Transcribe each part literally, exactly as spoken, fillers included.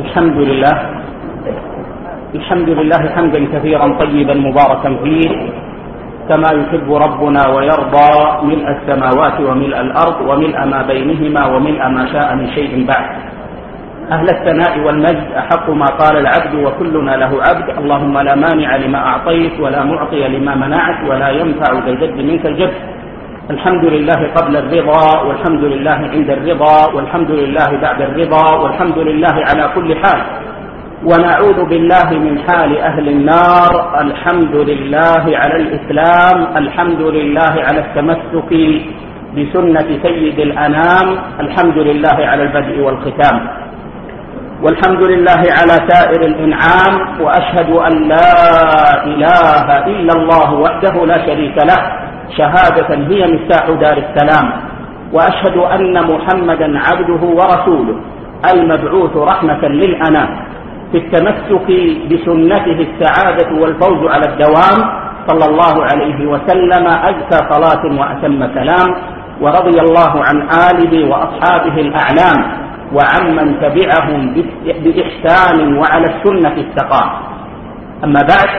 الحمد لله الحمد لله حمدا كثيرا طيبا مباركا فيه كما يحب ربنا ويرضى ملء السماوات وملء الأرض وملء ما بينهما وملء ما شاء من شيء بعد. أهل الثناء والمجد أحق ما قال العبد وكلنا له عبد. اللهم لا مانع لما أعطيت ولا معطي لما منعت ولا ينفع ذا الجد منك الجد. الحمد لله قبل الرضا والحمد لله عند الرضا والحمد لله بعد الرضا والحمد لله على كل حال، ونعوذ بالله من حال أهل النار. الحمد لله على الإسلام، الحمد لله على التمسك بسنة سيد الأنام، الحمد لله على البدء والختام، والحمد لله على سائر الإنعام. وأشهد أن لا إله إلا الله وحده لا شريك له شهادة هي مفتاح دار السلام. وأشهد أن محمدا عبده ورسوله المبعوث رحمة للأنام، في التمسك بسنته السعادة والفوز على الدوام، صلى الله عليه وسلم أزكى صلاة وأتم سلام. ورضي الله عن آله وأصحابه الأعلام وعمن تبعهم بإحسان وعلى السنة استقام. أما بعد،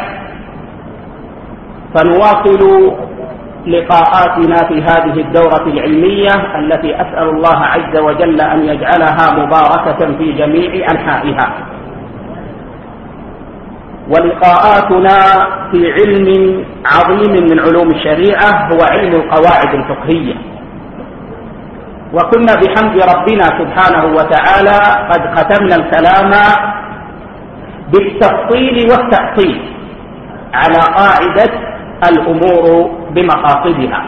فنواصل لقاءاتنا في هذه الدورة العلمية التي أسأل الله عز وجل أن يجعلها مباركة في جميع أنحائها. ولقاءاتنا في علم عظيم من علوم الشريعة هو علم القواعد الفقهية. وكنا بحمد ربنا سبحانه وتعالى قد ختمنا الكلام بالتفصيل والتأصيل على قاعدة الأمور بمقاصدها.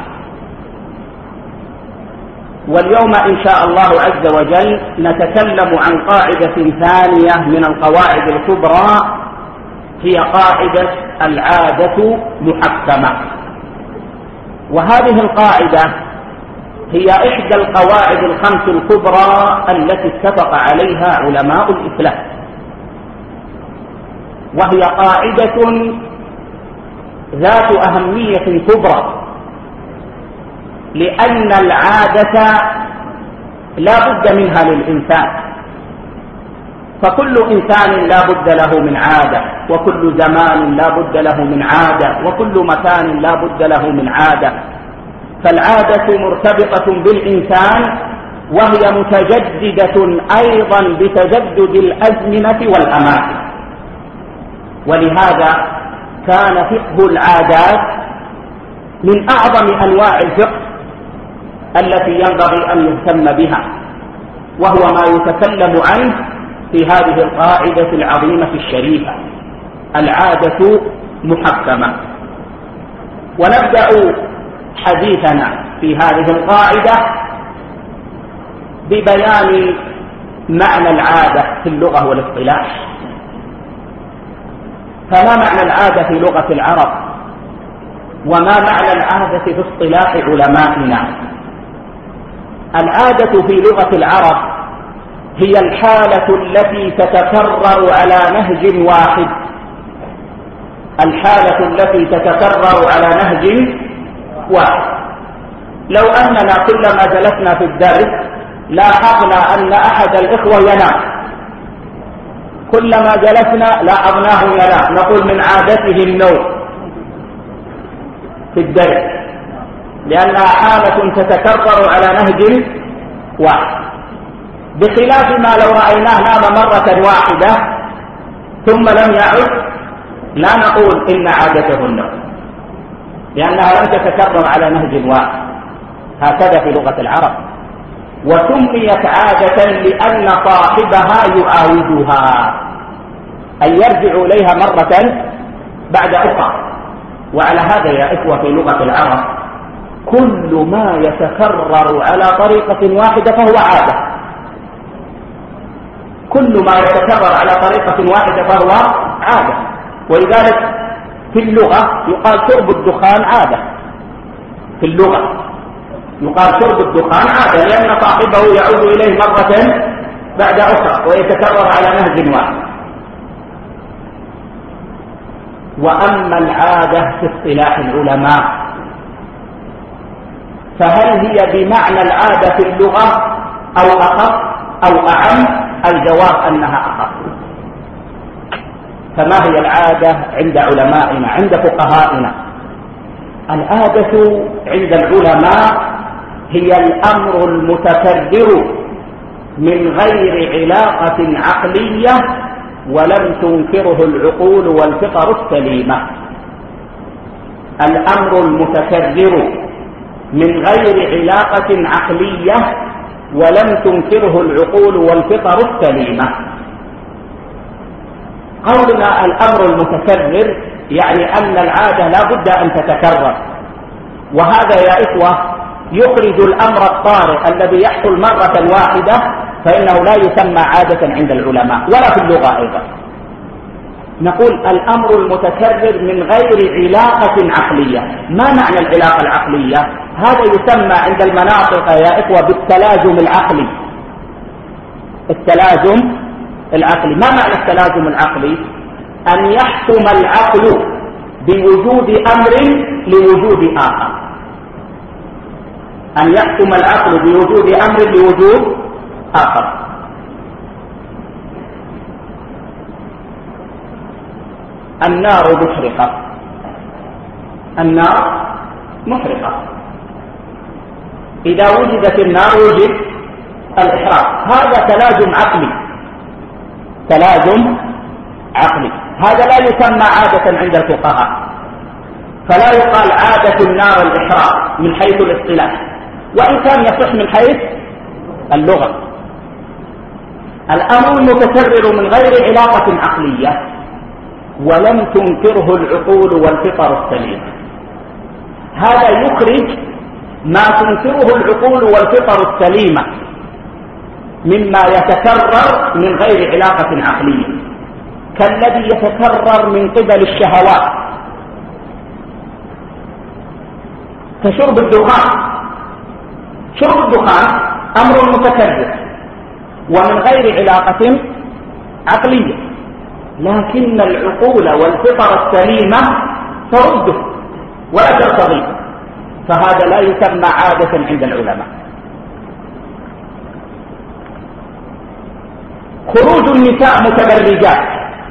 واليوم إن شاء الله عز وجل نتكلم عن قاعدة ثانية من القواعد الكبرى، هي قاعدة العادة محكمة. وهذه القاعدة هي إحدى القواعد الخمس الكبرى التي اتفق عليها علماء الإسلام، وهي قاعدة ذات أهمية كبرى، لأن العادة لا بد منها للإنسان، فكل إنسان لا بد له من عادة، وكل زمان لا بد له من عادة، وكل مكان لا بد له من عادة. فالعادة مرتبطة بالإنسان، وهي متجددة أيضا بتجدد الأزمنة والأماكن. ولهذا كان فقه العادات من أعظم أنواع الفقه التي ينبغي أن يهتم بها، وهو ما يتكلم عنه في هذه القاعدة العظيمة الشريفة، العادة محكمة. ونبدأ حديثنا في هذه القاعدة ببيان معنى العادة في اللغة والاصطلاح. فما معنى العادة في لغة العرب؟ وما معنى العادة في اصطلاح علمائنا؟ العادة في لغة العرب هي الحالة التي تتكرر على نهج واحد، الحالة التي تتكرر على نهج واحد. لو أننا كلما جلسنا في الدرس لاحظنا أن أحد الإخوة ينام، كلما جلسنا لاحظناه ينام، نقول من عادته النوم في الدرس، لأنها حالة تتكرر على نهج واحد، بخلاف ما لو رأيناه نام مرة واحدة ثم لم يعد، لا نقول إن عادته النوم، لأنها لم تتكرر على نهج واحد. هكذا في لغة العرب. وسميت عادة لأن صاحبها يعاودها، أي يرجع إليها مرة بعد أخرى. وعلى هذا يا إخوة في لغة العرب كل ما يتكرر على طريقة واحدة فهو عادة، كل ما يتكرر على طريقة واحدة فهو عادة. ولذلك في اللغة يقال شرب الدخان عادة، في اللغة يقال شرب الدخان عادة، لأن صاحبه يعود إليه مرة بعد أخرى ويتكرر على نهج واحد. وأما العادة في اصطلاح العلماء فهل هي بمعنى العادة في اللغة أو أخف أو أعم؟ الجواب أنها أخف. فما هي العادة عند علمائنا عند فقهائنا؟ العادة عند العلماء هي الأمر المتكرر من غير علاقة عقلية ولم تنكره العقول والفطر السليمة. الأمر المتكرر من غير علاقة عقلية ولم تنكره العقول والفطر السليمة. قولنا الأمر المتكرر يعني أن العادة لا بد أن تتكرر، وهذا يا إخوة يخرج الأمر الطارئ الذي يحصل مرة واحدة، فإنه لا يسمى عادة عند العلماء ولا في اللغة أيضا. نقول الأمر المتكرر من غير علاقة عقلية. ما معنى العلاقة العقلية؟ هذا يسمى عند المناطق يا إخوة بالتلازم العقلي. التلازم العقلي، ما معنى التلازم العقلي؟ أن يحكم العقل بوجود أمر لوجود آخر. أن يحكم العقل بوجود أمر لوجود آخر. النار محرقة، النار محرقة، إذا وجدت النار وجد الإحراق. هذا تلازم عقلي، تلازم عقلي. هذا لا يسمى عادة عند الفقهاء، فلا يقال عادة النار الإحراق من حيث الاصطلاح، وإن كان يصح من حيث اللغة. الأمر المتكرر من غير علاقة عقلية ولم تنكره العقول والفطر السليمة. هذا يخرج ما تنكره العقول والفطر السليمة مما يتكرر من غير علاقة عقلية، كالذي يتكرر من قبل الشهوات كشرب الدخان. شرب الدخان أمر متكرر ومن غير علاقة عقلية، لكن العقول والفطر السليمة ترده ولا ترتضيه، فهذا لا يسمى عادة عند العلماء. خروج النساء متبرجات،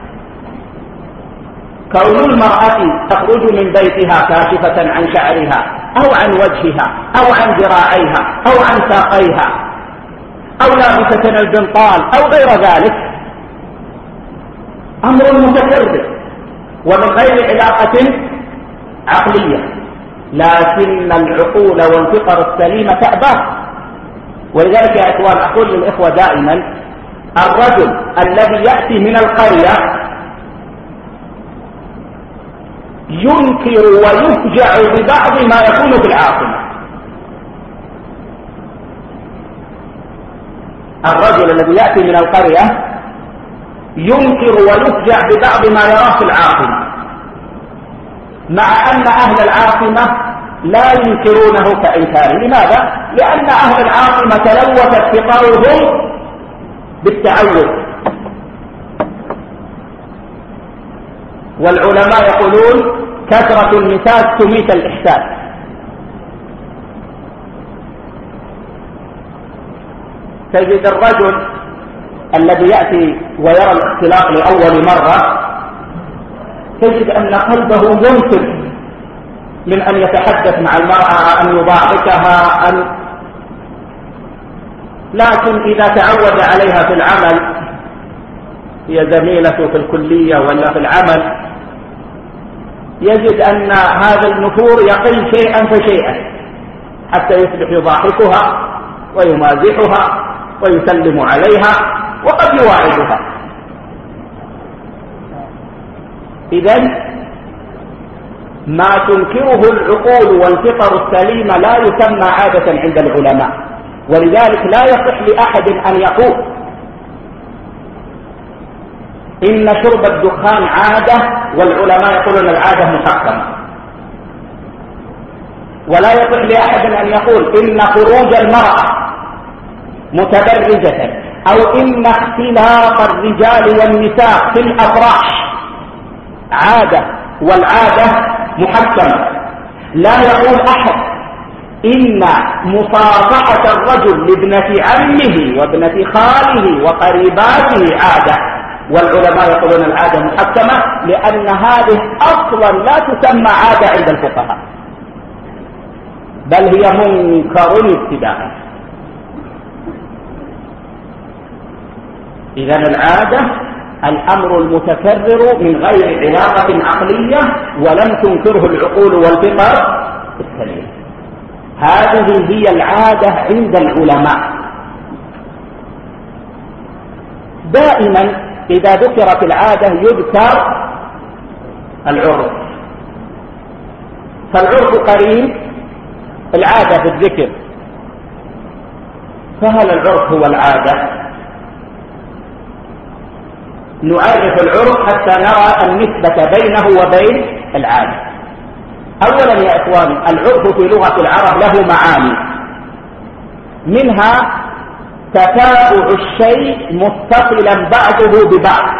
كون المرأة تخرج من بيتها كاشفة عن شعرها أو عن وجهها أو عن ذراعيها أو عن ساقيها أو لابسة البنطال أو غير ذلك، أمر متكرر ومن غير علاقة عقلية، لكن العقول والفطر السليمة تأباه. ولذلك يا إخوان أقول للإخوة دائما: الرجل الذي يأتي من القرية ينكر ويفجع ببعض ما يكون في العاصمة. الرجل الذي يأتي من القرية ينكر ويفجع ببعض ما يراه في العاصمة، مع أن أهل العاصمة لا ينكرونه كإنكاره. لماذا؟ لأن أهل العاصمة تلوثت فطرهم بالتعود، والعلماء يقولون: كثرة النساء تميت الإحساس. تجد الرجل الذي يأتي ويرى الاختلاط لأول مرة تجد أن قلبه منفر من أن يتحدث مع المرأة، أن يضاحكها، أن لكن إذا تعود عليها في العمل، هي زميلته في الكلية ولا في العمل، يجد أن هذا النفور يقل شيئا فشيئا حتى يصبح يضاحكها ويمازحها ويسلم عليها وقد يواعدها. إذن ما تنكره العقول والفطر السليمة لا يسمى عادة عند العلماء، ولذلك لا يصح لأحد أن يقول إن شرب الدخان عادة والعلماء يقولون العادة محكمة، ولا يصح لأحد أن يقول إن خروج المرأة متبرجة أو إن اختلاط الرجال والنساء في الأفراح عادة والعادة محكمة. لا يقول أحد إن مصافحة الرجل لابنة عمه وابنة خاله وقريباته عادة، والعلماء يقولون العادة محكمة لأن هذه أصلا لا تسمى عادة عند الفقهاء، بل هي منكر ابتداء. إذن العادة الأمر المتكرر من غير علاقة عقلية ولم تنكره العقول والفطر السليمة، هذه هي العادة عند العلماء. دائما إذا ذكرت العادة يذكر العرف، فالعرف قريب العادة في الذكر، فهل العرف هو العادة؟ نعرف العرف حتى نرى النسبة بينه وبين العادة. أولا يا إخوان، العرف في لغة العرب له معاني، منها تتابع الشيء متصلا بعضه ببعض،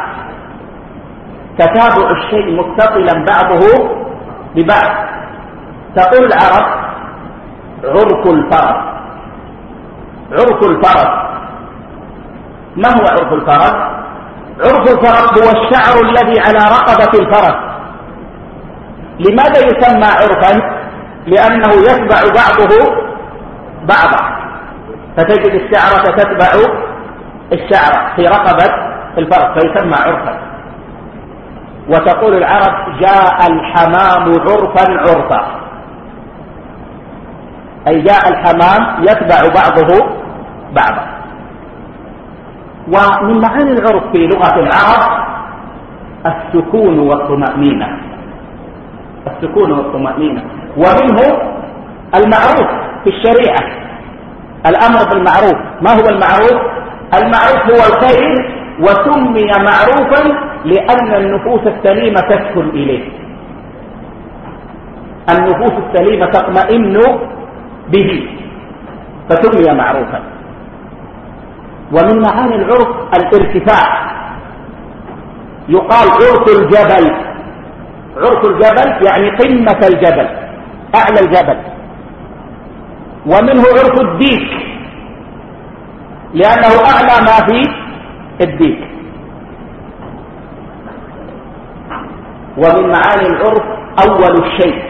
تتابع الشيء متصلا بعضه ببعض. تقول العرب عرف الفرس، عرف الفرس، ما هو عرف الفرس؟ عرف الفرس هو الشعر الذي على رقبة الفرس. لماذا يسمى عرفا؟ لأنه يتبع بعضه بعضا، فتجد الشعرة تتبع الشعرة في رقبة الفرس فيسمى عرفا. وتقول العرب جاء الحمام عرفا عرفا، أي جاء الحمام يتبع بعضه بعضا. ومن معاني العرف في لغة العرب السكون والطمأنينة، السكون والطمأنينة. ومنه المعروف في الشريعة، الأمر بالمعروف. ما هو المعروف؟ المعروف هو الخير، وسمي معروفا لأن النفوس السليمة تسكن إليه، النفوس السليمة تطمئن به فسمي معروفا. ومن معاني العرف الارتفاع، يقال عرف الجبل، عرف الجبل يعني قمة الجبل، أعلى الجبل. ومنه عرف الديك لأنه أعلى ما في الديك. ومن معاني العرف أول الشيء،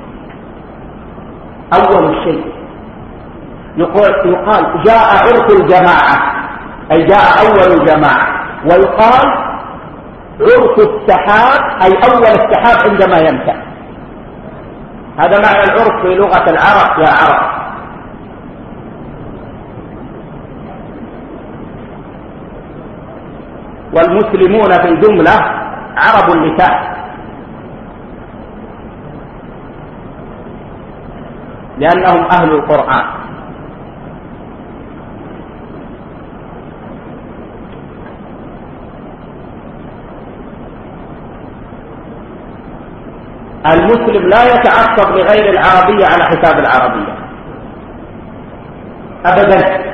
أول الشيء. يقال, يقال جاء عرف الجماعة، أي جاء أول الجماعة. ويقال عرف السحاب، أي أول السحاب عندما يمتع. هذا معنى العرف في لغة العرب يا عرب. والمسلمون في الجملة عرب اللسان، لأنهم أهل القرآن. المسلم لا يتعصب لغير العربية على حساب العربية أبدا.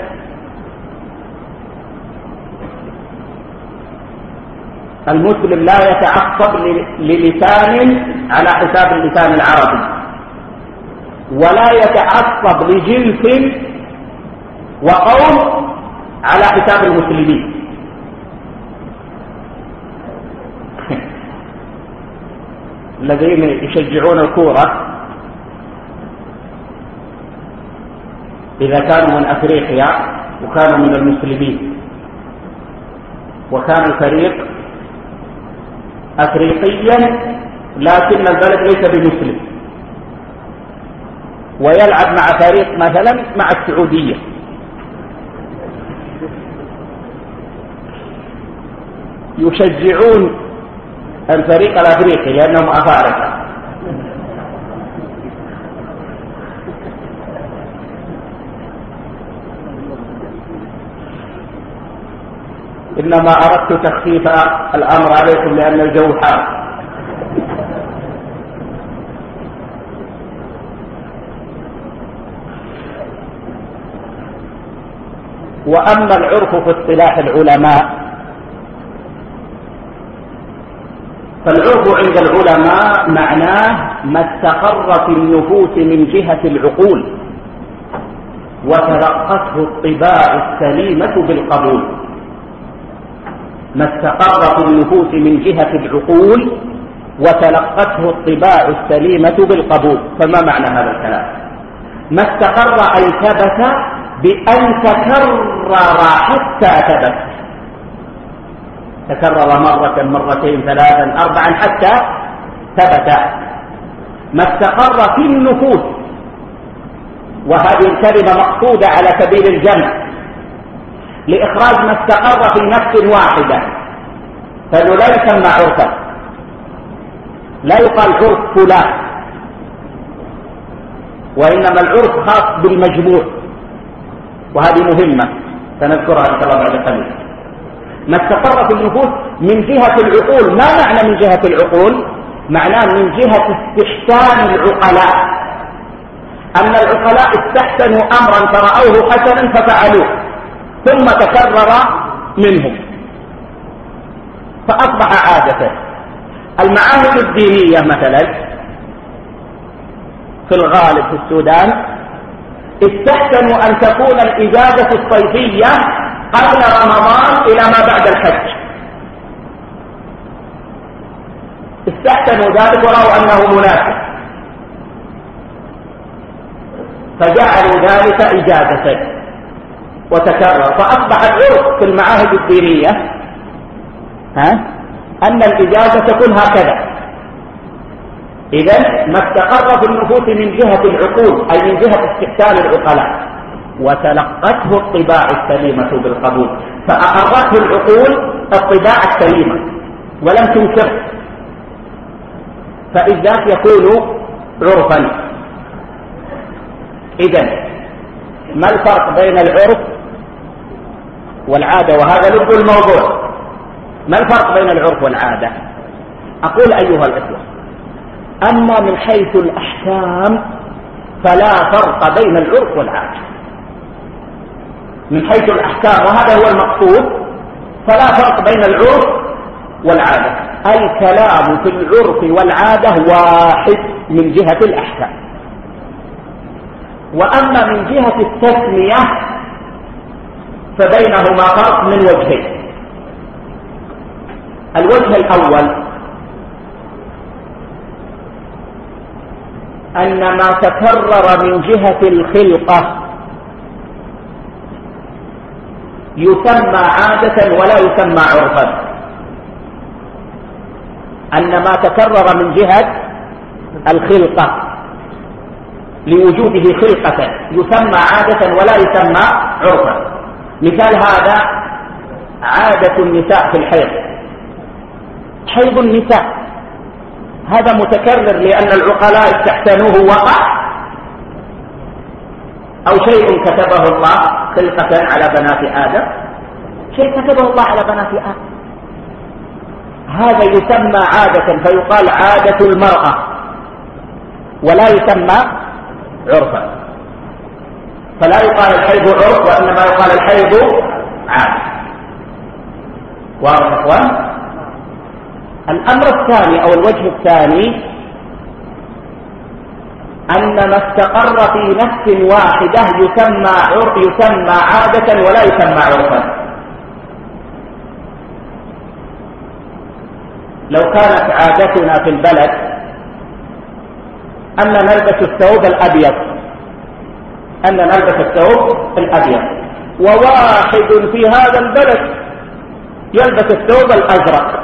المسلم لا يتعصب للسان على حساب اللسان العربي، ولا يتعصب لجنس وقوم على حساب المسلمين. الذين يشجعون الكورة إذا كانوا من أفريقيا وكانوا من المسلمين، وكان الفريق أفريقيا لكن البلد ليس بمسلم، ويلعب مع فريق مثلا مع السعودية، يشجعون الفريق الأفريقي لأنهم أفارقة. إنما أردت تخفيف الأمر عليكم لأن الجو حار. وأما العرف في اصطلاح العلماء، فالعرف عند العلماء معناه ما استقر في النفوس من جهة العقول وتلقته الطباع السليمة بالقبول، ما استقر في النفوس من جهة العقول وتلقته الطباع السليمة بالقبول. فما معنى هذا الكلام؟ ما استقر أي ثبت بأن تكرر حتى ثبت، تكرر مرة مرتين ثلاثا أربعا حتى ثبت. ما استقر في النفوس، وهذه الكلمة مقصودة على سبيل الجمع لإخراج ما استقر في نفس واحدة، فإنه لا يسمى عرفا، لا يقال عرف فلان، وإنما العرف خاص بالمجموع، وهذه مهمة سنذكرها إن شاء الله بعد قليل. ما استقر في النفوس من جهة العقول. ما معنى من جهة العقول؟ معناه من جهة استحسان العقلاء، أن العقلاء استحسنوا أمرا فرأوه حسنا ففعلوه ثم تكرر منهم فأصبح عادة. المعاهد الدينية مثلا في الغالب في السودان استحسنوا أن تكون الإجازة الصيفية قبل رمضان إلى ما بعد الحج، استحسنوا ذلك ورأوا أنه مناسب فجعلوا ذلك إجازة وتكرر، فأصبح العرف في المعاهد الدينية ها أن الإجازة تكون هكذا. إذن ما استقر في النفوس من جهة العقول أي من جهة استحسان العقلاء وتلقته الطباع السليمة بالقبول، فأقرته العقول الطباع السليمة ولم تنكر، فإذ ذاك يكون عرفا. إذن ما الفرق بين العرف والعادة؟ وهذا لب الموضوع. ما الفرق بين العرف والعادة؟ أقول أيها الإخوة، أما من حيث الأحكام فلا فرق بين العرف والعادة من حيث الأحكام، وهذا هو المقصود، فلا فرق بين العرف والعادة. الكلام في العرف والعادة واحد من جهة الأحكام، وأما من جهة التسمية فبينهما فرق من وجهين. الوجه الأول أن ما تكرر من جهة الخلقة يسمى عادة ولا يسمى عرفا. أن ما تكرر من جهة الخلقة لوجوده خلقة يسمى عادة ولا يسمى عرفا. مثال هذا عادة النساء في الحيض، حيض النساء هذا متكرر لأن العقلاء استحسنوه وقع، أو شيء كتبه الله خلقة على بنات آدم، شيء كتبه الله على بنات آدم، هذا يسمى عادة فيقال عادة المرأة ولا يسمى عرفا. فلا يقال الحيض عرف وإنما يقال الحيض عادة. واضح يا إخوان؟ الأمر الثاني أو الوجه الثاني أن ما استقر في نفس واحدة يسمى عرف يسمى عادة ولا يسمى عرفا. لو كانت عادتنا في البلد أن نلبس الثوب الأبيض أن نلبس الثوب الأبيض وواحد في هذا البلد يلبس الثوب الأزرق،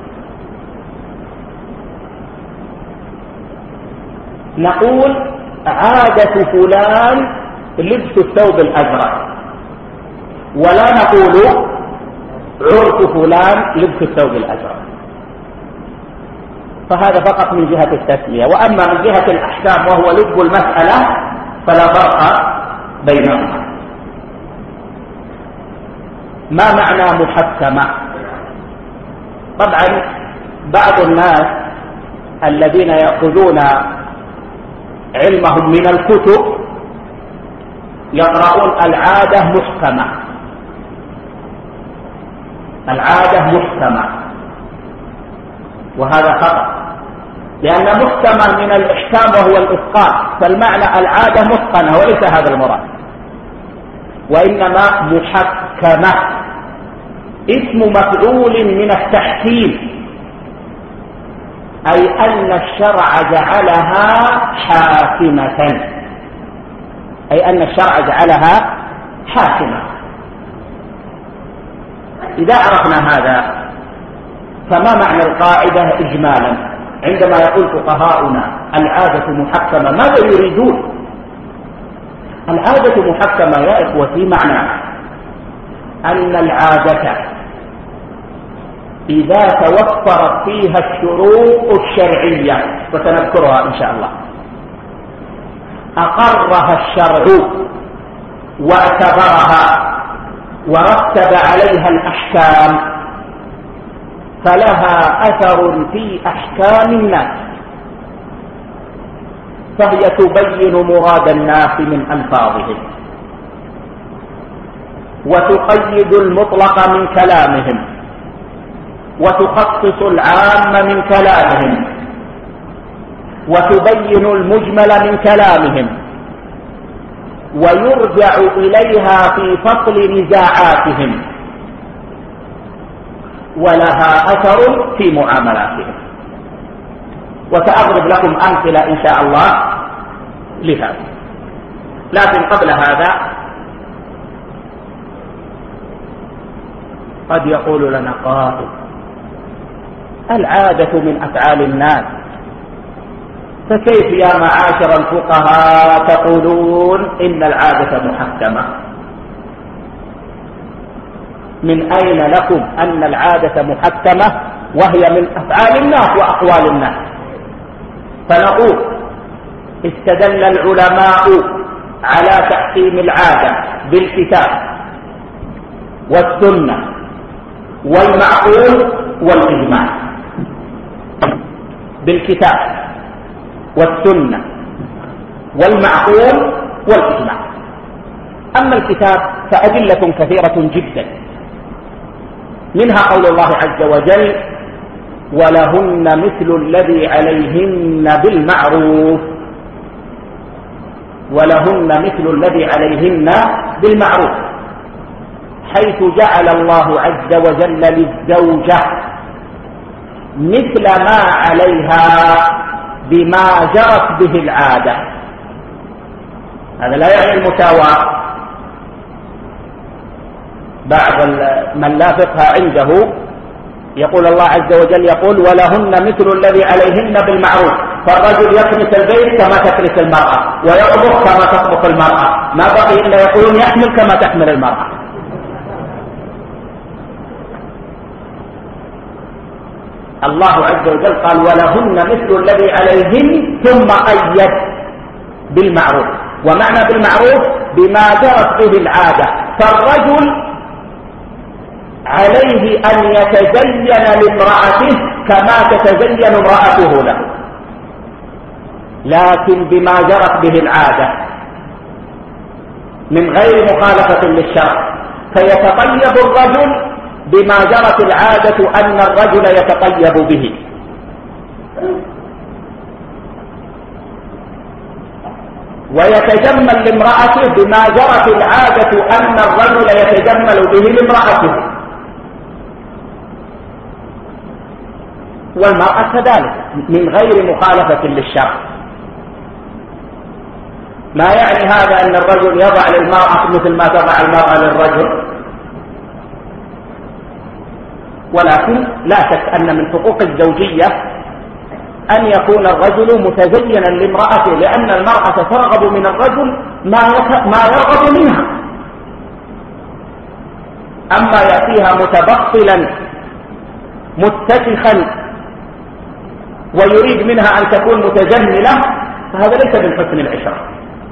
نقول عادة فلان لبس الثوب الأزرق، ولا نقول عرف فلان لبس الثوب الأزرق. فهذا فقط من جهة التسمية، وأما من جهة الأحكام وهو لب المسألة فلا فرق بينهما. ما معنى محكمة؟ طبعا بعض الناس الذين يأخذون علمهم من الكتب يقرؤون العادة محكمة، العادة محكمة، وهذا خطأ، لأن محكمة من الإحكام وهو الإتقان، فالمعنى العادة متقنة وليس هذا المراد، وإنما محكمة اسم مفعول من التحكيم، أي أن الشرع جعلها حاكمة، أي أن الشرع جعلها حاكمة. إذا عرفنا هذا فما معنى القاعدة إجمالا؟ عندما يقول فقهاؤنا العادة محكمة ماذا يريدون؟ العادة محكمة يا إخوتي معنى أن العادة إذا توفرت فيها الشروط الشرعية وسنذكرها إن شاء الله أقرها الشرع واعتبرها ورتب عليها الأحكام فلها أثر في أحكام الناس، فهي تبين مراد الناس من ألفاظهم وتقيد المطلق من كلامهم وتخصص العام من كلامهم وتبين المجمل من كلامهم ويرجع إليها في فصل نزاعاتهم ولها أثر في معاملاتهم. وسأضرب لكم أمثلة إن شاء الله لهذا، لكن قبل هذا قد يقول لنا قائل العادة من أفعال الناس، فكيف يا معاشر الفقهاء تقولون إن العادة محكمة؟ من أين لكم أن العادة محكمة وهي من أفعال الناس وأقوال الناس؟ فنقول استدل العلماء على تحكيم العادة بالكتاب والسنة والمعقول والإجماع، بالكتاب والسنة والمعقول والإجماع. أما الكتاب فأدلة كثيرة جدا، منها قول الله عز وجل ولهن مثل الذي عليهن بالمعروف، ولهن مثل الذي عليهن بالمعروف، حيث جعل الله عز وجل للزوجة مثل ما عليها بما جرت به العادة. هذا لا يعني المساواة، بعض من لا فقه عنده يقول الله عز وجل يقول ولهن مثل الذي عليهن بالمعروف، فالرجل يكنس البيت كما تكنس المرأة ويطبخ كما تطبخ المرأة، ما بقي إلا يقولون يحمل كما تحمل المرأة. الله عز وجل قال ولهن مثل الذي عليهن ثم قيد بالمعروف، ومعنى بالمعروف بما جرت به العادة، فالرجل عليه أن يتزين لامرأته كما تتزين امرأته له، لكن بما جرت به العادة من غير مخالفة للشرع، فيتطيب الرجل بما جرت العادة أن الرجل يتطيب به. ويتجمل لامرأته بما جرت العادة أن الرجل يتجمل به لامرأته، والمرأة كذلك من غير مخالفة للشرع. ما يعني هذا أن الرجل يضع للمرأة مثل ما تضع المرأة للرجل، ولكن لا شك أن من حقوق الزوجية أن يكون الرجل متزينا لامرأته، لأن المرأة ترغب من الرجل ما يرغب منها. أما يأتيها متبطلا متسخا ويريد منها أن تكون متجملة فهذا ليس من حسن العشرة.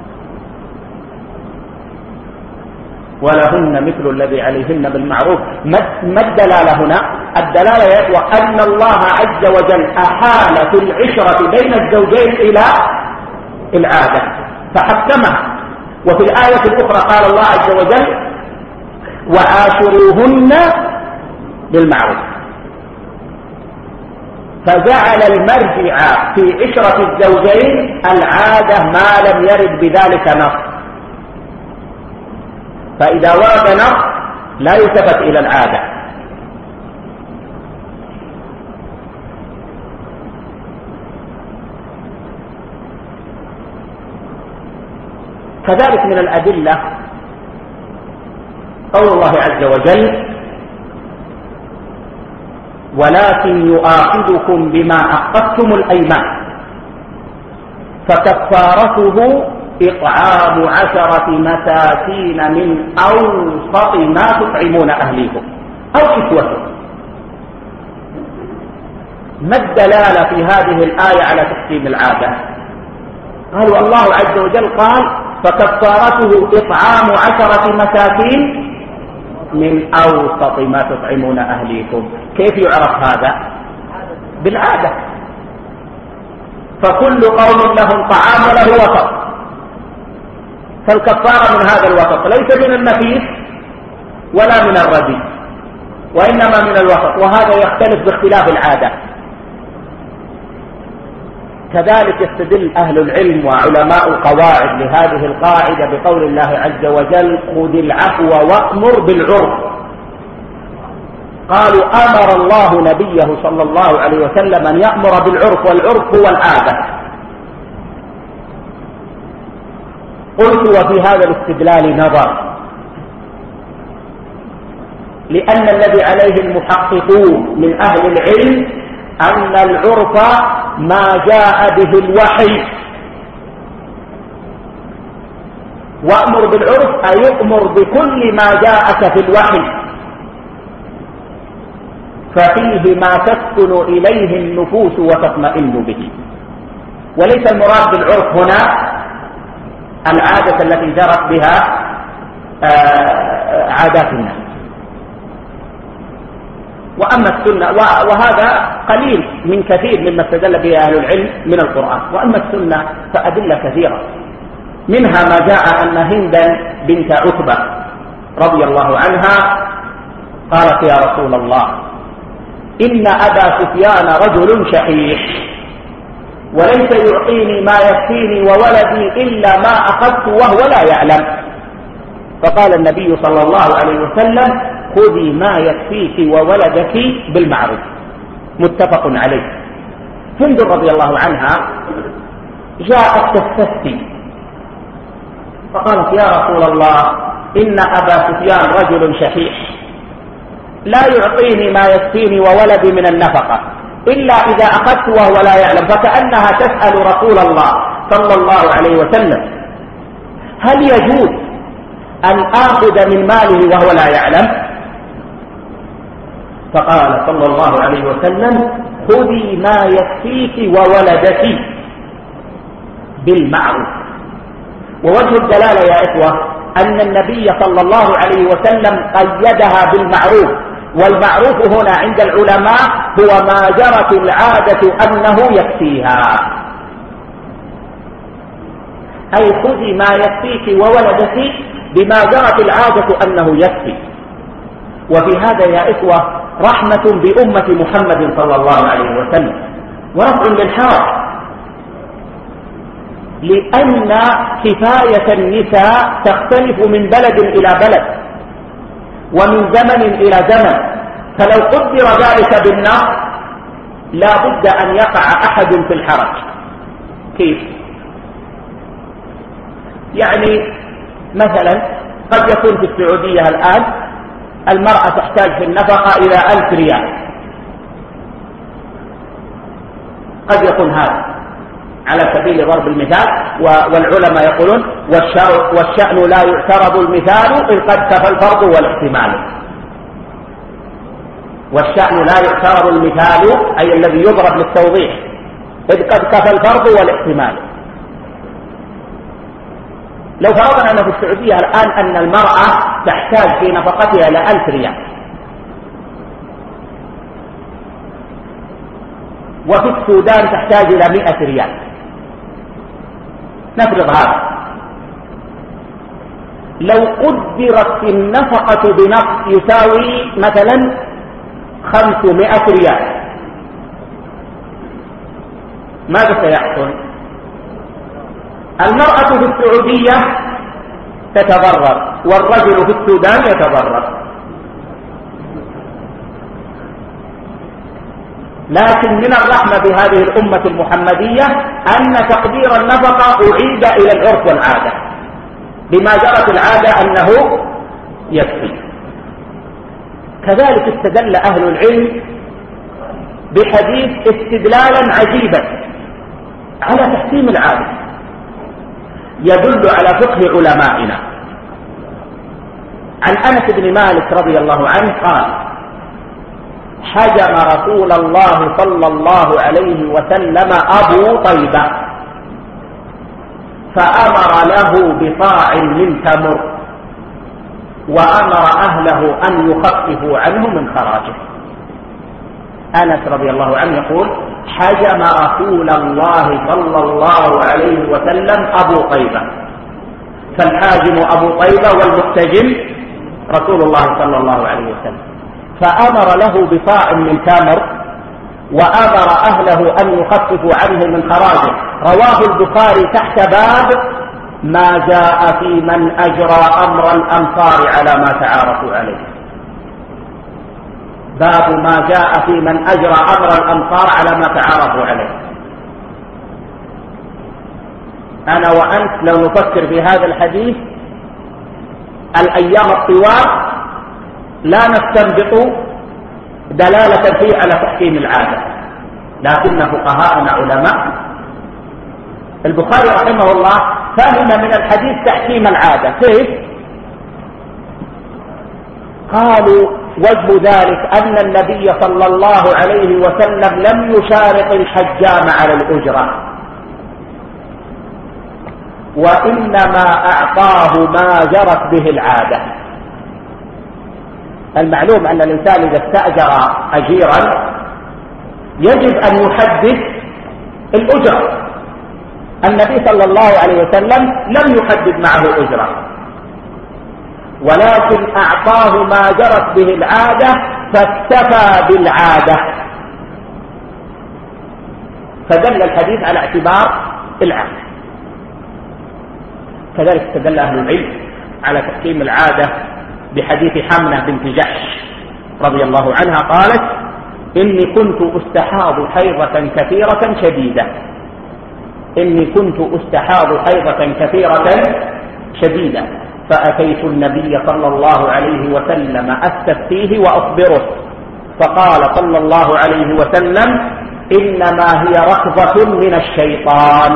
ولهن مثل الذي عليهن بالمعروف، ما الدلالة هنا؟ الدلالة يقوى أن الله عز وجل أحال في العشرة بين الزوجين إلى العادة فحكمها. وفي الآية الأخرى قال الله عز وجل وعاشروهن بالمعروف، فجعل المرجع في عشرة الزوجين العادة ما لم يرد بذلك نص، فإذا ورد نص لا يلتفت إلى العادة، كذلك من الأدلة قول الله عز وجل: ولكن يؤاخذكم بما عقدتم الأيمان فكفارته إطعام عشرة مساكين من أوسط ما تطعمون أهليكم أو كسوتهم. ما الدلالة في هذه الآية على تحكيم العادة؟ قالوا الله عز وجل قال: فكفارته إطعام عشرة مساكين من أوسط ما تطعمون أهليكم. كيف يعرف هذا؟ بالعادة. فكل قوم لهم طعام وله وسط، فالكفارة من هذا الوسط، ليس من النفيس ولا من الردي، وإنما من الوسط، وهذا يختلف باختلاف العادة. كذلك يستدل أهل العلم وعلماء القواعد لهذه القاعدة بقول الله عز وجل: خذ العفو وأمر بالعرف. قالوا: أمر الله نبيه صلى الله عليه وسلم أن يأمر بالعرف، والعرف هو العادة. قلت: وفي هذا الاستدلال نظر، لأن الذي عليه المحققون من أهل العلم أن العرف ما جاء به الوحي، وأمر بالعرف أي يؤمر بكل ما جاءك في الوحي، ففيه ما تسكن إليه النفوس وتطمئن به. وليس المراد بالعرف هنا العادة التي جرت بها عادات الناس. وأما السنة، وهذا قليل من كثير مما استدل به أهل العلم من القرآن. وأما السنة فأدلة كثيرة، منها ما جاء أن هندا بنت عتبة رضي الله عنها قالت: يا رسول الله، إن أبا سفيان رجل شحيح، وليس يعطيني ما يكفيني وولدي إلا ما أخذت وهو لا يعلم. فقال النبي صلى الله عليه وسلم: خذي ما يكفيك وولدك بالمعروف. متفق عليه. هند رضي الله عنها جاءت تستفتي فقالت: يا رسول الله، إن أبا سفيان رجل شحيح لا يعطيني ما يكفيني وولدي من النفقة إلا إذا أخذت وهو لا يعلم. فكأنها تسأل رسول الله صلى الله عليه وسلم: هل يجوز أن آخذ من ماله وهو لا يعلم؟ فقال صلى الله عليه وسلم: خذي ما يكفيك وولدك بالمعروف. ووجه الدلالة يا إخوة أن النبي صلى الله عليه وسلم قيدها بالمعروف، والمعروف هنا عند العلماء هو ما جرت العادة أنه يكفيها، أي خذي ما يكفيك وولدك بما جرت العادة أنه يكفي. وفي هذا يا إخوة رحمة بأمة محمد صلى الله عليه وسلم ورفع للحرج، لأن كفاية النساء تختلف من بلد إلى بلد ومن زمن إلى زمن، فلو قدر ذلك بالنص لا بد أن يقع أحد في الحرج. كيف؟ يعني مثلا قد يكون في السعودية الآن المرأة تحتاج في النفقة إلى ألف ريال، قد يكون هذا على سبيل ضرب المثال، والعلماء يقولون والشأن لا يعترض المثال إذ قد كفى الفرض والاحتمال. والشأن لا يعترض المثال أي الذي يضرب للتوضيح إذ قد كفى الفرض والاحتمال. لو فرضنا أن في السعودية الآن أن المرأة تحتاج في نفقتها إلى ألف ريال، وفي السودان تحتاج إلى مئة ريال، نفرض هذا، لو قدرت النفقة بنقص يساوي مثلا خمسمائة ريال، ماذا سيحصل؟ المرأة في السعودية تتضرر والرجل في السودان يتضرر. لكن من الرحمة بهذه الأمة المحمدية أن تقدير النفقة أعيد إلى العرف والعادة، بما جرت العادة أنه يكفي. كذلك استدل أهل العلم بحديث استدلالا عجيبا على تحكيم العادة يدل على فقه علمائنا. عن أنس بن مالك رضي الله عنه قال: حجم رسول الله صلى الله عليه وسلم أبو طيبة فأمر له بصاع من تمر وأمر أهله أن يخففوا عنه من خراجه. أنس رضي الله عنه يقول: حجم رسول الله صلى الله عليه وسلم أبو طيبة، فالحاجم أبو طيبة والمحتجم رسول الله صلى الله عليه وسلم، فأمر له بصاع من تمر وأمر أهله أن يخففوا عنه من خراجه. رواه البخاري تحت باب ما جاء في من أجرى أمر الأمصار على ما تعارفوا عليه. باب ما جاء في من أجرى أمر الأمصار على ما تعارفوا عليه. أنا وأنت لو نفكر في هذا الحديث الأيام الطوال لا نستنبط دلالة فيه على تحكيم العادة، لكن فقهاءنا علماء البخاري رحمه الله فهم من الحديث تحكيم العادة. كيف؟ قالوا: وجه ذلك أن النبي صلى الله عليه وسلم لم يشارط الحجام على الأجرة، وإنما أعطاه ما جرت به العادة. المعلوم أن الإنسان إذا استأجر أجيرا يجب أن يحدد الأجرة. النبي صلى الله عليه وسلم لم يحدد معه أجرة، ولكن أعطاه ما جرت به العادة فاكتفى بالعادة، فدل الحديث على اعتبار العادة. كذلك استدل أهل العلم على تحكيم العادة بحديث حمنة بنت جحش رضي الله عنها قالت: إني كنت أستحاض حيضة كثيرة شديدة إني كنت أستحاض حيضة كثيرة شديدة فأتيت النبي صلى الله عليه وسلم أستفتيه وأخبره، فقال صلى الله عليه وسلم: إنما هي ركضة من الشيطان،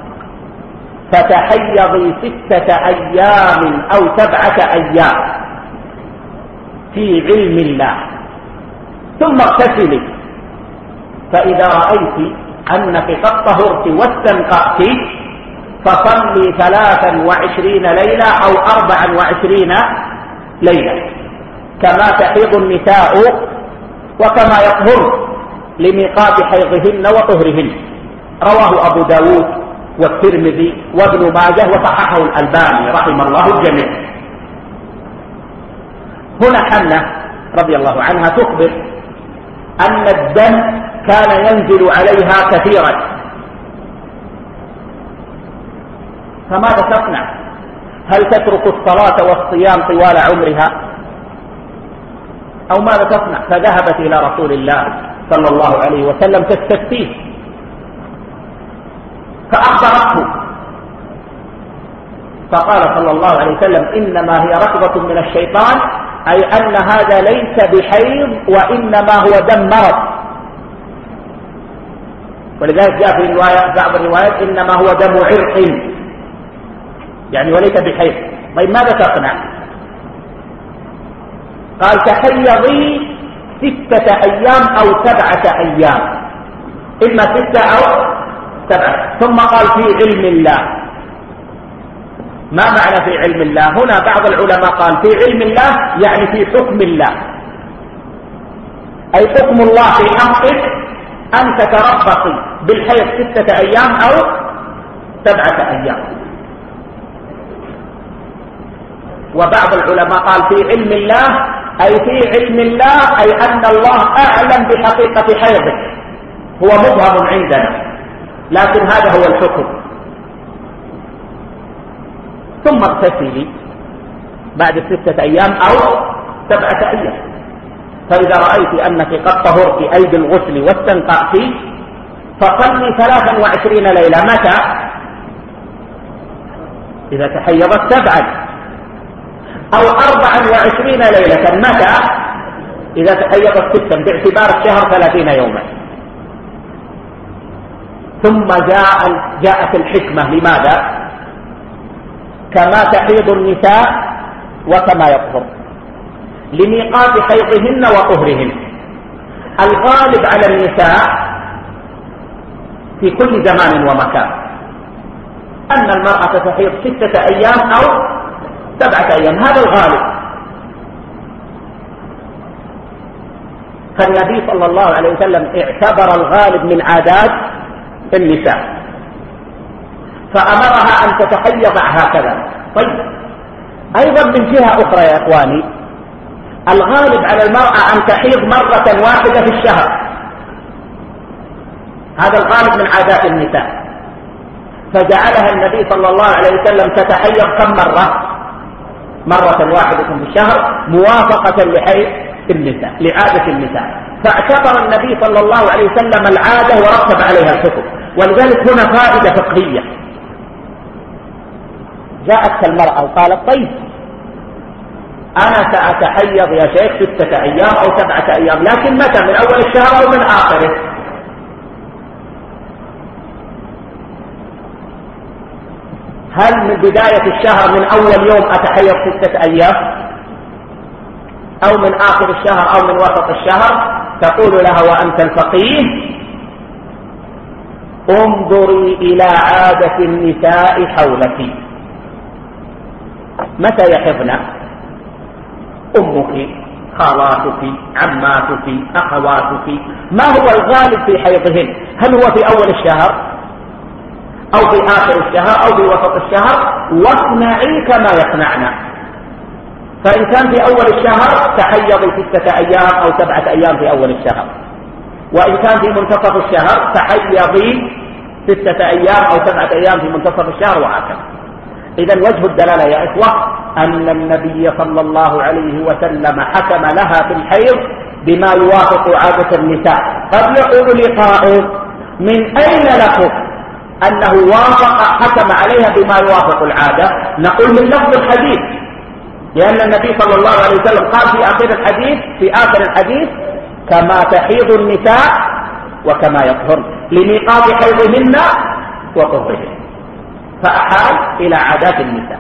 فتحيضي ستة أيام أو سبعة أيام في علم الله، ثم اغتسلي، فإذا رأيت أنك قد طهرت واستنقأت فصلي ثلاثا وعشرين ليلة أو أربعا وعشرين ليلة كما تحيض النساء وكما يطهر لميقات حيضهن وطهرهن. رواه أبو داود والترمذي وابن ماجه وصححه الألباني رحم الله الجميع. هنا حنة رضي الله عنها تخبر أن الدم كان ينزل عليها كثيرا، فماذا تصنع؟ هل تترك الصلاة والصيام طوال عمرها أو ماذا تصنع؟ فذهبت إلى رسول الله صلى الله عليه وسلم تستفتيه، فأخبرته، فقال صلى الله عليه وسلم: إنما هي ركضة من الشيطان، أي أن هذا ليس بحيض وإنما هو دم مرض. ولذلك جاء في رواية بعض الروايات: إنما هو دم عرق، يعني وليس بحيض. طيب ماذا تصنع؟ قال: تحيضي ستة أيام أو سبعة أيام، إما ستة أو سبعة. ثم قال: في علم الله. ما معنى في علم الله؟ هنا بعض العلماء قال في علم الله يعني في حكم الله، أي حكم الله في حقك أن تتربصي بالحيض ستة أيام أو سبعة أيام. وبعض العلماء قال في علم الله أي في علم الله أي أن الله أعلم بحقيقة حيضك، هو مبهم عندنا لكن هذا هو الحكم. ثم اغتسلي بعد ستة أيام أو سبعة أيام، فإذا رأيت أنك قد طهرت أي بالغسل واستنقأت فصلي ثلاثا وعشرين ليلة. متى؟ إذا تحيضت سبعا، أو أربعا وعشرين ليلة. متى؟ إذا تحيضت ستا باعتبار الشهر ثلاثين يوما. ثم جاء جاءت الحكمة. لماذا؟ كما تحيض النساء وكما يطهر، لميقات حيضهن وطهرهن. الغالب على النساء في كل زمان ومكان أن المرأة تحيض ستة أيام أو سبعة أيام، هذا الغالب. فالنبي صلى الله عليه وسلم اعتبر الغالب من عادات النساء فأمرها أن تتحيض هكذا. طيب، أيضا من جهة أخرى يا إخواني، الغالب على المرأة أن تحيض مرة واحدة في الشهر، هذا الغالب من عادات النساء، فجعلها النبي صلى الله عليه وسلم تتحيض كم مرة؟ مرة واحدة في الشهر، موافقة لحيض النساء، لعادة النساء. فاعتبر النبي صلى الله عليه وسلم العادة ورتب عليها الحكم. ولذلك هنا فائدة فقهية. جاءت المرأة وقالت طيب أنا سأتحيض يا شيخ ستة أيام أو سبعة أيام، لكن متى؟ من أول الشهر أو من آخره؟ هل من بداية الشهر من أول يوم أتحيض ستة أيام، أو من آخر الشهر، أو من وسط الشهر؟ تقول لها وأنت الفقيه انظري إلى عادة النساء حولك. متى يحضن؟ أمك، خالاتك، عماتك، أخواتك. ما هو الغالب في حيضهن؟ هل هو في أول الشهر أو في آخر الشهر أو في وسط الشهر؟ واصنعي كما يصنعن. فإن كان في أول الشهر تحيضي ستة أيام أو سبعة أيام في أول الشهر، وإن كان في منتصف الشهر تحيضي ستة أيام أو سبعة أيام في منتصف الشهر، وهكذا. إذن وجه الدلالة يا إخوة أن النبي صلى الله عليه وسلم حكم لها في الحيض بما يوافق عادة النساء. قد يقول لي قائل من أين لكم أنه وافق حكم عليها بما يوافق العادة؟ نقول من لفظ الحديث، لأن النبي صلى الله عليه وسلم قال في آخر الحديث في آخر الحديث كما تحيض النساء وكما يطهرن، لميقات حيضهن وطهرهن، فأحال إلى عادات النساء.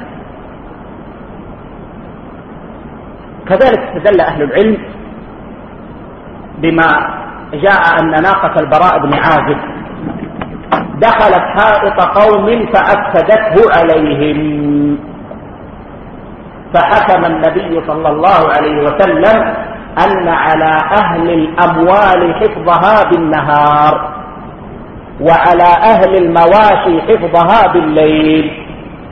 كذلك استدل أهل العلم بما جاء أن ناقة البراء بن عازب دخلت حائط قوم فأفسدته عليهم، فحكم النبي صلى الله عليه وسلم أن على أهل الأموال حفظها بالنهار وعلى أهل المواشي حفظها بالليل.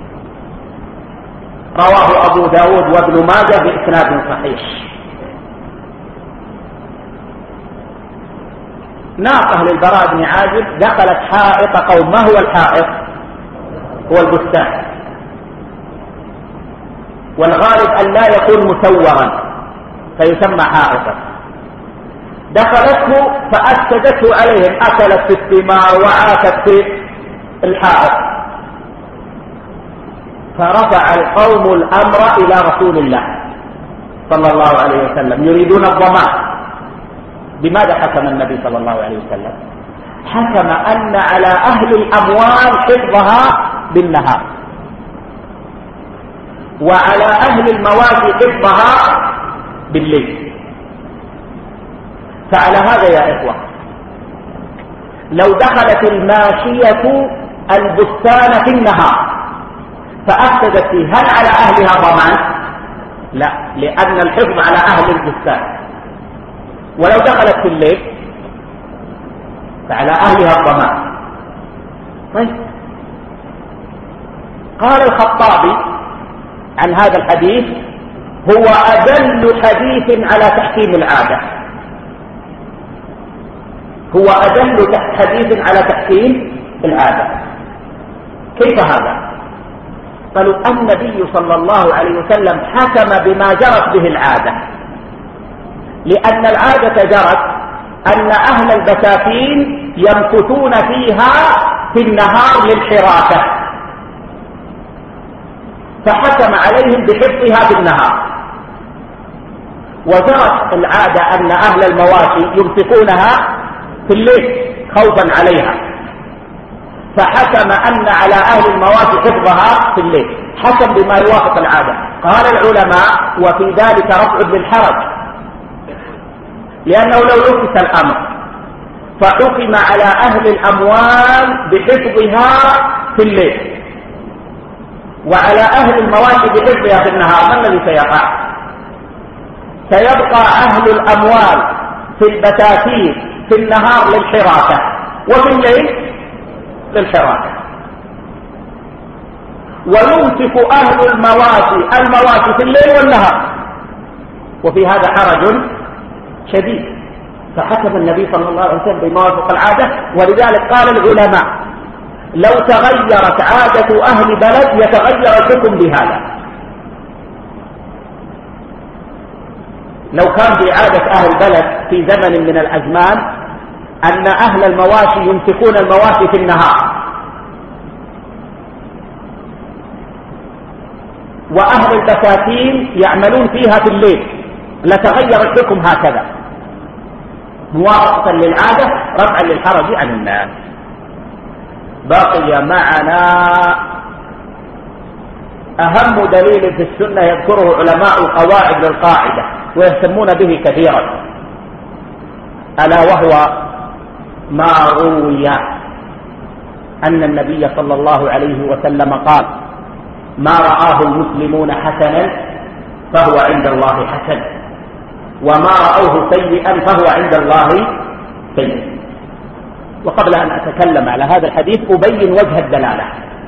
رواه أبو داود وابن ماجه بإسناد صحيح. ناقة للبراء بن عازب دخلت حائط قوم. ما هو الحائط؟ هو البستان، والغالب أن لا يكون مسورا فيسمى حائطا. دخلته فأفسدته عليهم، أكلت في الثمار وعاكت في الحائط. فرفع القوم الأمر إلى رسول الله صلى الله عليه وسلم يريدون الضمان. بماذا حكم النبي صلى الله عليه وسلم؟ حكم أن على أهل الأموال حفظها بالنهار وعلى أهل المواشي حفظها بالليل. فعلى هذا يا إخوة لو دخلت الماشية البستان في النهار فأفسدت فيه، هل على أهلها ضمان؟ لا، لأن الحفظ على أهل البستان. ولو دخلت في الليل فعلى أهلها الضمان. طيب، قال الخطابي عن هذا الحديث هو أدل حديث على تحكيم العادة، هو أدل حديث على تحكيم العادة. كيف هذا؟ قالوا النبي صلى الله عليه وسلم حكم بما جرت به العادة، لأن العادة جرت أن أهل البساتين يمكثون فيها في النهار للحراسة، فحكم عليهم بحفظها بالنهار. وجرت العادة أن أهل المواشي يمسكونها في الليل خوفا عليها، فحكم أن على أهل المواشي حفظها في الليل، حكم بما يوافق العادة. قال العلماء وفي ذلك رفع للحرج، لأنه لو لبس الأمر فحكم على أهل الأموال بحفظها في الليل وعلى أهل المواشي بحفظها في النهار، ما الذي سيقع؟ سيبقى أهل الأموال في البساتين في النهار للحراسة وفي الليل للحراسة، ويمسك أهل المواشي المواشي في الليل والنهار، وفي هذا حرج شديد. فحكم النبي صلى الله عليه وسلم بما وافق العادة. ولذلك قال العلماء لو تغيرت عادة أهل بلد يتغير الحكم بهذا. لو كان بعادة أهل البلد في زمن من الأزمان أن أهل المواشي يمسكون المواشي في النهار وأهل البساتين يعملون فيها في الليل لتغير الحكم هكذا موافقة للعادة رفعا للحرج عن الناس. بقي معنا أهم دليل في السنة يذكره علماء القواعد للقاعدة ويهتمون به كثيرا، ألا وهو ما روي أن النبي صلى الله عليه وسلم قال ما رآه المسلمون حسنا فهو عند الله حسن، وما رأوه سيئا فهو عند الله سيء. وقبل أن أتكلم على هذا الحديث أبين وجه الدلالة.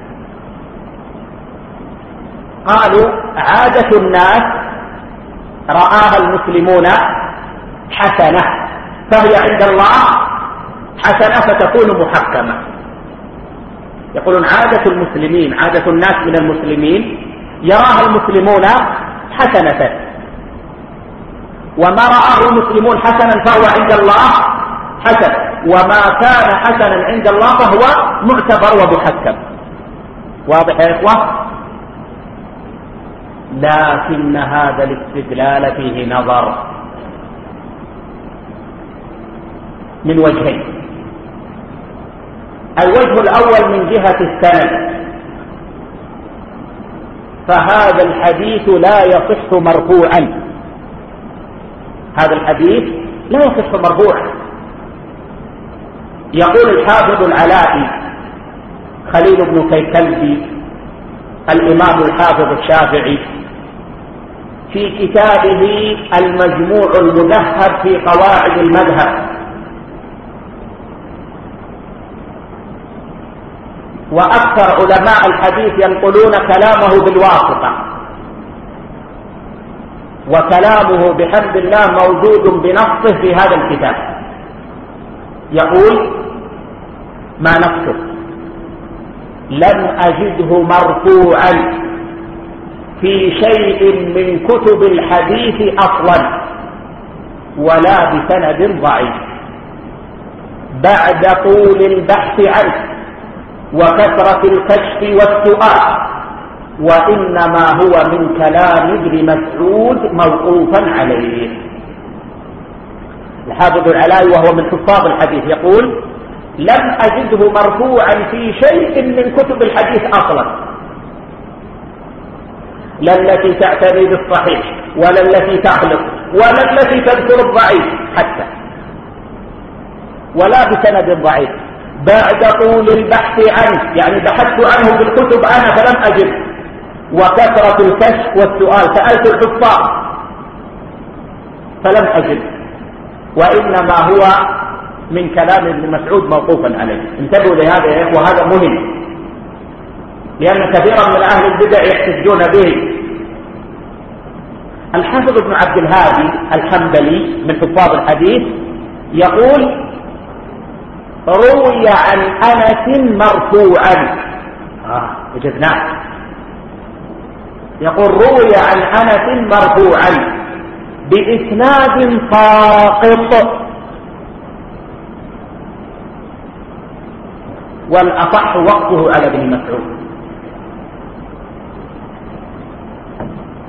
قالوا عادة الناس رآها المسلمون حسنة فهي عند الله حسنة فتكون محكمة. يقولون عادة المسلمين عادة الناس من المسلمين يراها المسلمون حسنة، وما رآه المسلمون حسنا فهو عند الله حسن، وما كان حسنا عند الله فهو معتبر ومحكم. واضح يا إخوة؟ لكن هذا الاستدلال فيه نظر من وجهين. الوجه الأول من جهة السند، فهذا الحديث لا يصح مرفوعا، هذا الحديث لا يصح مرفوعا. يقول الحافظ العلائي خليل بن كيكلبي الإمام الحافظ الشافعي في كتابه المجموع المذهب في قواعد المذهب: وأكثر علماء الحديث ينقلون كلامه بالواسطة، وكلامه بحمد الله موجود بنصه في هذا الكتاب. يقول ما نصه: لم أجده مرفوعا في شيء من كتب الحديث أصلا ولا بسند ضعيف بعد طول البحث عنه وكثرة الكشف والسؤال، وإنما هو من كلام ابن مسعود موقوفا عليه. الحافظ العلائي وهو من حفاظ الحديث يقول لم أجده مرفوعا في شيء من كتب الحديث أصلا، لا التي تعتني بالصحيح ولا التي تخلق ولا التي تذكر الضعيف حتى، ولا بسند ضعيف بعد طول البحث عنه، يعني بحثت عنه في الكتب أنا فلم أجد، وكثرة الكشف والسؤال سألت الحفاظ فلم أجد، وإنما هو من كلام ابن مسعود موقوفا عليه. انتبهوا لهذا يا إخوة، هذا مهم، لأن كثيرا من أهل البدع يحتجون به. الحافظ ابن عبد الهادي الحنبلي من حفاظ الحديث يقول روي عن أنس مرفوعا، آه وجدناه، يقول روي عن أنس مرفوعا بإسناد ساقط، والأصح وقفه على ابن مسعود.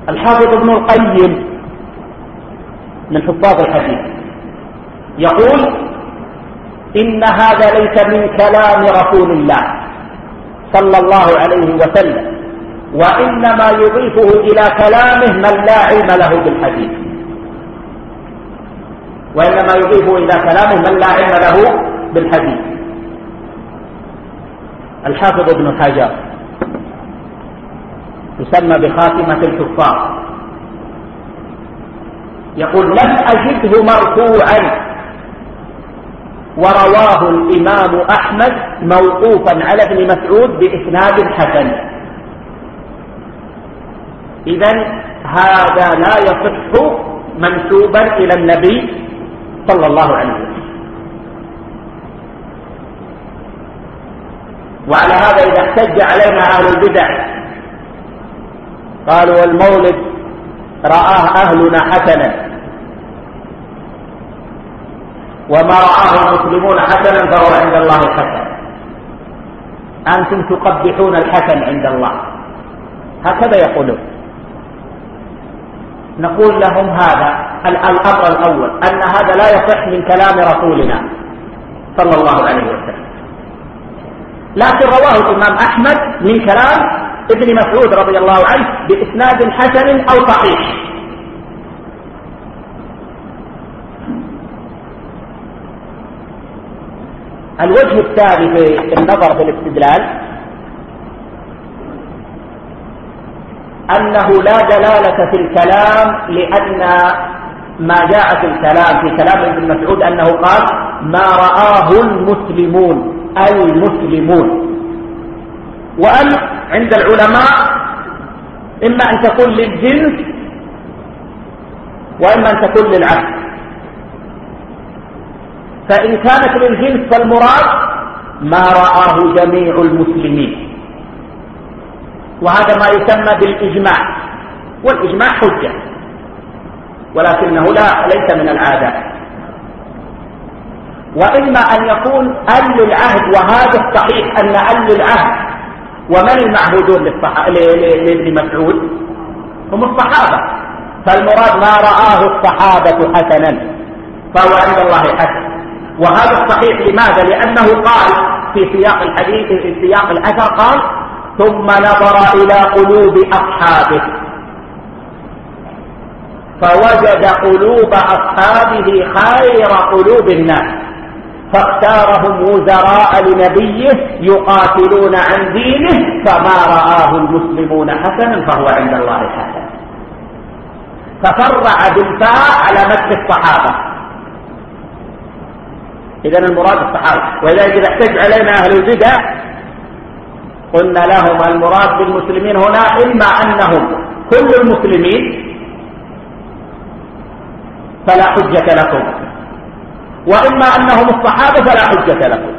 الحافظ ابن القيم من حفاظ الحديث يقول إن هذا ليس من كلام رسول الله صلى الله عليه وسلم، وإنما يضيفه إلى كلامه من لا علم له بالحديث، وإنما يضيفه إلى كلامه من لا علم له بالحديث. الحافظ ابن حجر يسمى بخاتمة الحفاظ يقول لم أجده مرفوعا، ورواه الإمام أحمد موقوفا على ابن مسعود بإسناد حسن. إذن هذا لا يصح منسوبا إلى النبي صلى الله عليه وسلم. وعلى هذا إذا احتج علينا أهل البدع قالوا المولد رآه أهلنا حسنا، وما رآه المسلمون حسنا فهو عند الله حسن، أنتم تقبحون الحسن عند الله، هكذا يقولون. نقول لهم هذا الأمر الأول أن هذا لا يصح من كلام رسولنا صلى الله عليه وسلم، لكن رواه الإمام أحمد من كلام ابن مسعود رضي الله عنه بإسناد حسن أو صحيح. الوجه الثاني في النظر في الاستدلال أنه لا دلالة في الكلام، لأن ما جاء في الكلام في كلام ابن مسعود أنه قال ما رآه المسلمون المسلمون، وأن عند العلماء إما أن تكون للجنس وإما أن تكون للعكس، فإن كانت للجنس فالمراد ما رآه جميع المسلمين، وهذا ما يسمى بالإجماع، والإجماع حجة ولكنه لا ليس من العادات. وإما أن يكون أهل العهد، وهذا الصحيح أن أهل العهد ومن المعهودون لابن مسعود هم الصحابة، فالمراد ما رآه الصحابة حسنا فهو عند الله حسن. وهذا الصحيح لماذا؟ لأنه قال في سياق الحديث في سياق الأثر قال ثم نظر إلى قلوب أصحابه فوجد قلوب أصحابه خير قلوب الناس فاختارهم وزراء لنبيه يقاتلون عن دينه، فما رآه المسلمون حسنا فهو عند الله حسن. ففرع بالفاء على مدح الصحابة، إذن المراد الصحابة. وإذا إذا احتج علينا أهل البدع قلنا لهم المراد بالمسلمين هنا إما أنهم كل المسلمين فلا حجة لكم، وإما أنهم الصحابة فلا حجة لكم.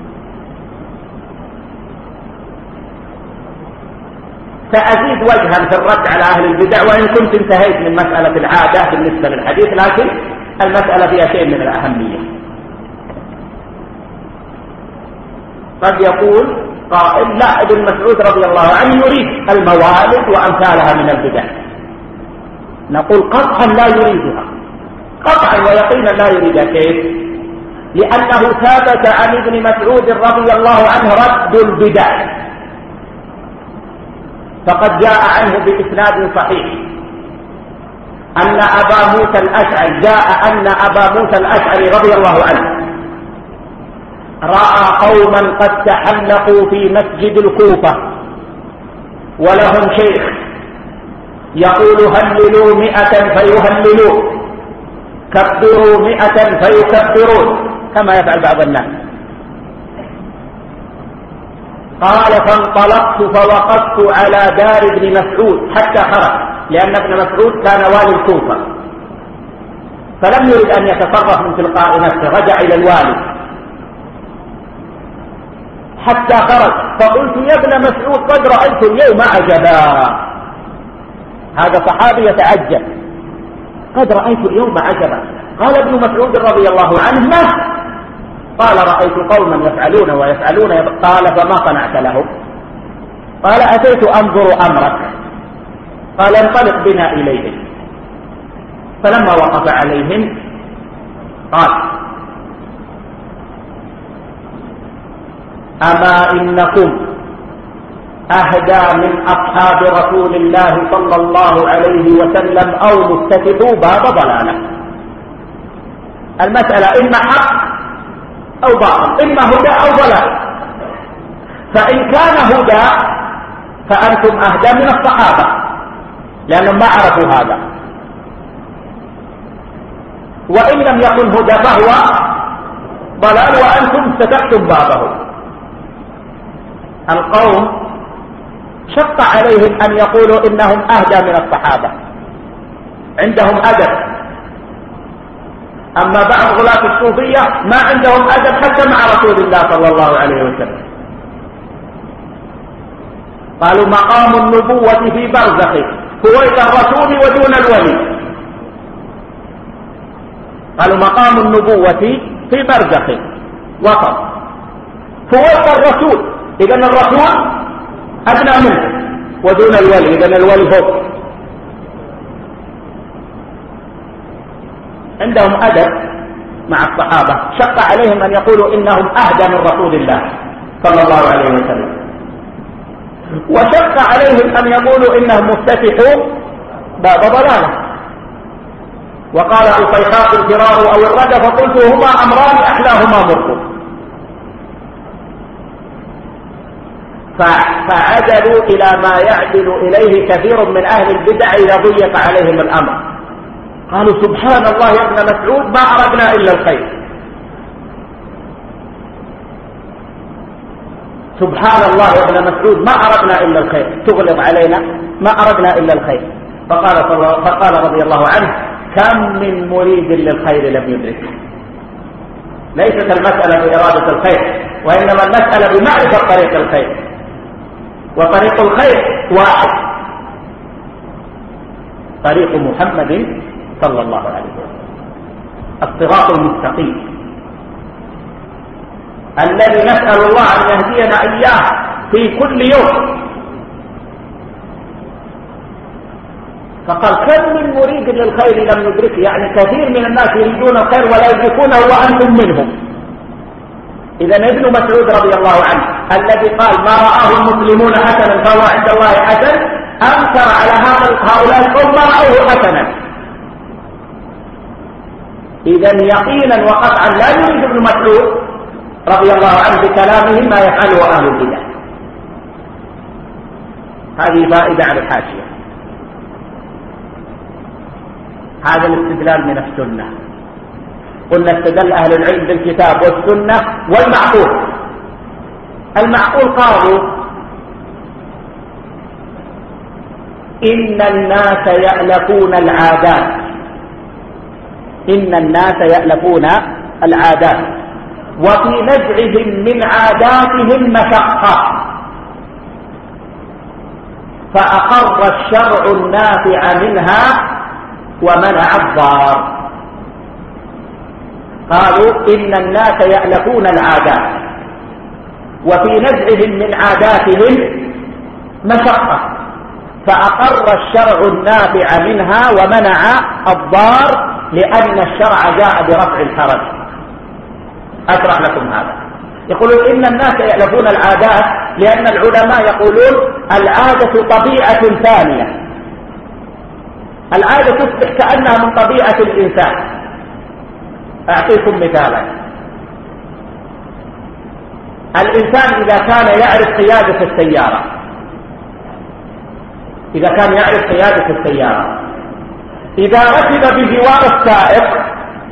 سأزيد وجها في الرد على أهل البدع، وإن كنت انتهيت من مسألة العادة بالنسبة للحديث، لكن المسألة فيها شيء من الأهمية. قد يقول قائل لا، ابن مسعود رضي الله عنه يريد الموالد وأمثالها من البدع. نقول قطعا لا يريدها، قطعا ويقينا لا يريدها. كيف؟ لأنه ثبت عن ابن مسعود رضي الله عنه رد البدع، فقد جاء عنه بإسناد صحيح أن أبا موسى الأشعري جاء أن أبا موسى الأشعري رضي الله عنه رأى قوما قد تحلقوا في مسجد الكوفة ولهم شيخ يقول هللوا مئة فيهللون، كبروا مئة فيكبرون، كما يفعل بعض الناس. قال فانطلقت فوقفت على دار ابن مسعود حتى خرج، لأن ابن مسعود كان والي الكوفة فلم يرد أن يتصرف من تلقاء نفسه، رجع إلى الوالي حتى خرج. فقلت يا ابن مسعود قد رأيت اليوم عجبا، هذا صحابي يتعجب، قد رأيت اليوم عجبا. قال ابن مسعود رضي الله عنه ما؟ قال رأيت قوما يفعلون ويفعلون. قال فما صنعت لهم؟ قال أتيت أنظر أمرك، قال انطلق بنا إليهم. فلما وقف عليهم قال أما إنكم أهدى من أصحاب رسول الله صلى الله عليه وسلم أو مفتتحوا باب ضلالة. المسألة إما حق أو باطل، إما هدى أو ضلال. فإن كان هدى فأنتم أهدى من الصحابة لأنهم ما عرفوا هذا، وإن لم يكن هدى فهو ضلال وأنتم فتحتم بابه. القوم شق عليهم أن يقولوا إنهم أهدى من الصحابة، عندهم أدب. أما بعض غلاة الصوفية ما عندهم أدب حتى مع رسول الله صلى الله عليه وسلم. قالوا مقام النبوة في برزخ فوق الرسول ودون الولي. قالوا مقام النبوة في برزخ وسط فوق الرسول، إذن الرسول أدنى منه، ودون الولي إذن الولي فوق. عندهم أدب مع الصحابة، شق عليهم أن يقولوا إنهم أهدى من رسول الله صلى الله عليه وسلم، وشق عليهم أن يقولوا إنهم مفتتحوا باب ضلالة. وقال الفيخاق الفرار أو الردى فقلت هما أمران أحلاهما مركب. فعدلوا إلى ما يعدل إليه كثير من أهل البدع إذا ضيق عليهم الأمر. قالوا سبحان الله يا ابن مسعود ما أردنا إلا الخير، سبحان الله يا ابن مسعود ما أردنا إلا الخير، تغلظ علينا ما أردنا إلا الخير. فقال, فقال رضي الله عنه كم من مريد للخير لم يدرك. ليست المسألة بإرادة الخير، وإنما المسألة بمعرفة طريق الخير، وطريق الخير واحد، طريق محمد صلى الله عليه وسلم، الصراط المستقيم الذي نسأل الله أن يهدينا إياه في كل يوم. فقال كم من مريد للخير لم يدركه، يعني كثير من الناس يريدون الخير ولا يدركونه وأنتم منهم. إذا ابن مسعود رضي الله عنه الذي قال ما رآه المسلمون حسنا فهو عند الله حسن، أنكر على هؤلاء القوم ما رأوه حسنا. إذا يقينا وقطعا لا يريد ابن مسعود رضي الله عنه بكلامه ما يفعله أهل البدع. هذه فائدة على الحاشية. هذا الاستدلال من السنة. قلنا استدل أهل العلم بالكتاب والسنة والمعقول. المعقول قالوا إن الناس يألفون العادات، إن الناس يألفون العادات وفي نزعهم من عاداتهم مشقة، فأقر الشرع النافع منها ومنع الضار. قالوا إن الناس يألفون العادات وفي نزعهم من عاداتهم مشقة، فأقر الشرع النافع منها ومنع الضار، لأن الشرع جاء برفع الحرج. أشرح لكم هذا. يقولون إن الناس يألفون العادات لأن العلماء يقولون العادة طبيعة ثانية. العادة تصبح كأنها من طبيعة الإنسان. أعطيكم مثالا. الإنسان إذا كان يعرف قيادة السيارة، إذا كان يعرف قيادة السيارة إذا ركب بجوار السائق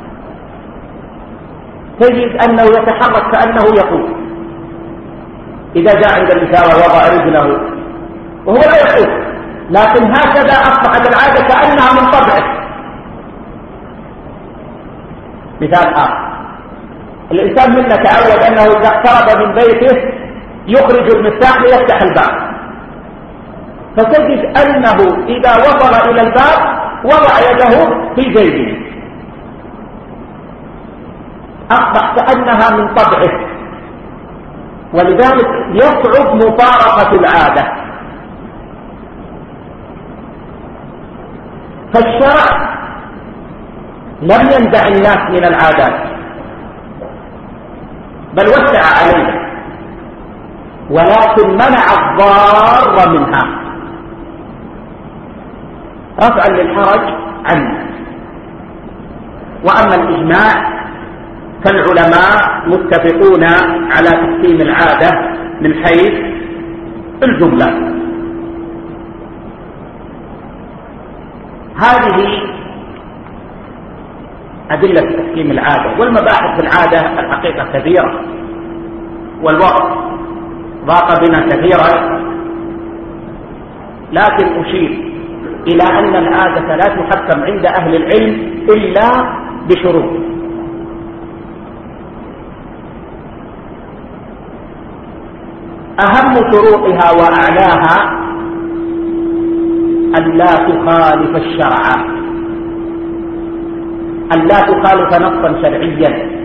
تجد أنه يتحرك كأنه يقود. إذا جاء عند الإشارة وضع رجله وهو لا يقود، لكن هكذا أصبحت العادة كأنها من طبعه. مثال آخر، الإنسان منا تعود أنه إذا اقترب من بيته يخرج المفتاح ليفتح الباب، فتجد أنه إذا وصل إلى الباب وضع يده في جيبه، أصبح كأنها من طبعه، ولذلك يصعب مفارقة العادة. فالشرع لم يندع الناس من العادات بل وسع عليها، ولكن منع الضار منها رفعا للحرج عنه. وأما الإجماع فالعلماء متفقون على تحكيم العادة من حيث الجملة. هذه أدلة تحكيم العادة. والمباحث في العادة الحقيقة كثيرة، والوقت ضاق بنا كثيرا، لكن أشير إلى أن العادة لا تحكم عند أهل العلم إلا بشروط. أهم شروطها وأعلاها أن لا تخالف الشرع، أن لا تخالف نصا شرعيا،